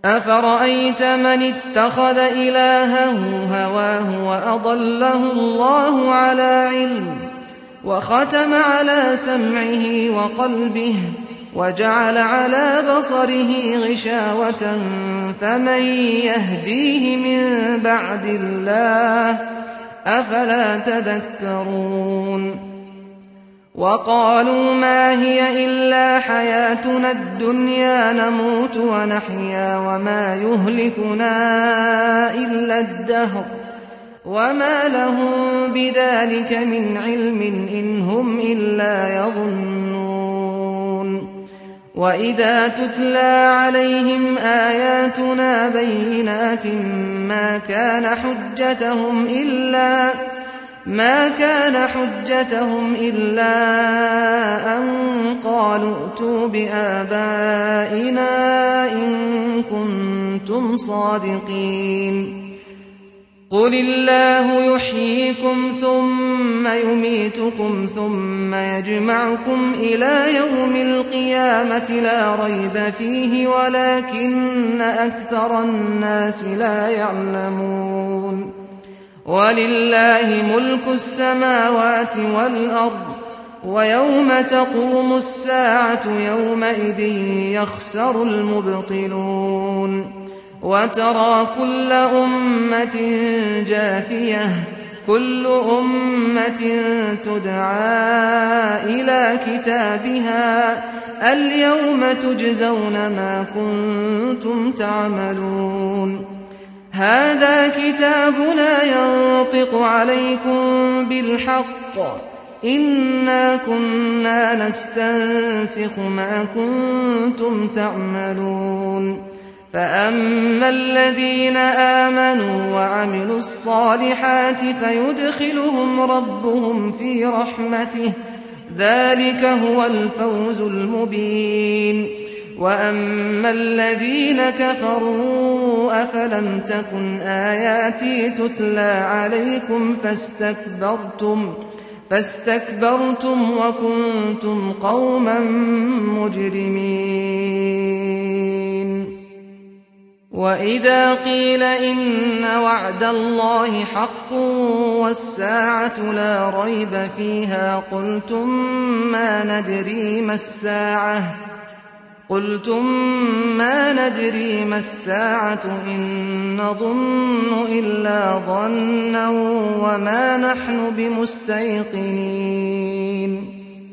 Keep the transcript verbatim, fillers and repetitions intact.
أفرأيت من اتخذ إلهه هواه وأضله الله على علم وختم على سمعه وقلبه وجعل على بصره غشاوة فمن يهديه من بعد الله أفلا تذكرون وقالوا ما هي إلا حياتنا الدنيا نموت ونحيا وما يهلكنا إلا الدهر وما لهم بذلك من علم إن هم إلا يظنون وإذا تتلى عليهم آياتنا بينات ما كان حجتهم إلا ما كان حجتهم إلا أن قالوا ائتوا بآبائنا إن كنتم صادقين قل الله يحييكم ثم يميتكم ثم يجمعكم إلى يوم القيامة لا ريب فيه ولكن أكثر الناس لا يعلمون ولله ملك السماوات والأرض ويوم تقوم الساعة يومئذ يخسر المبطلون وترى كل أمة جاثية كل أمة تدعى إلى كتابها اليوم تجزون ما كنتم تعملون هذا كتابنا ينطق عليكم بالحق إنا كنا نستنسخ ما كنتم تعملون فأما الذين آمنوا وعملوا الصالحات فيدخلهم ربهم في رحمته ذلك هو الفوز المبين وأما الذين كفروا أفلم تكن آياتي تتلى عليكم فاستكبرتم فاستكبرتم وكنتم قوما مجرمين وإذا قيل إن وعد الله حق والساعة لا ريب فيها قلتم ما ندري ما الساعة قلتم ما ندري ما الساعة إن نظن إلا ظنا وما نحن بمستيقنين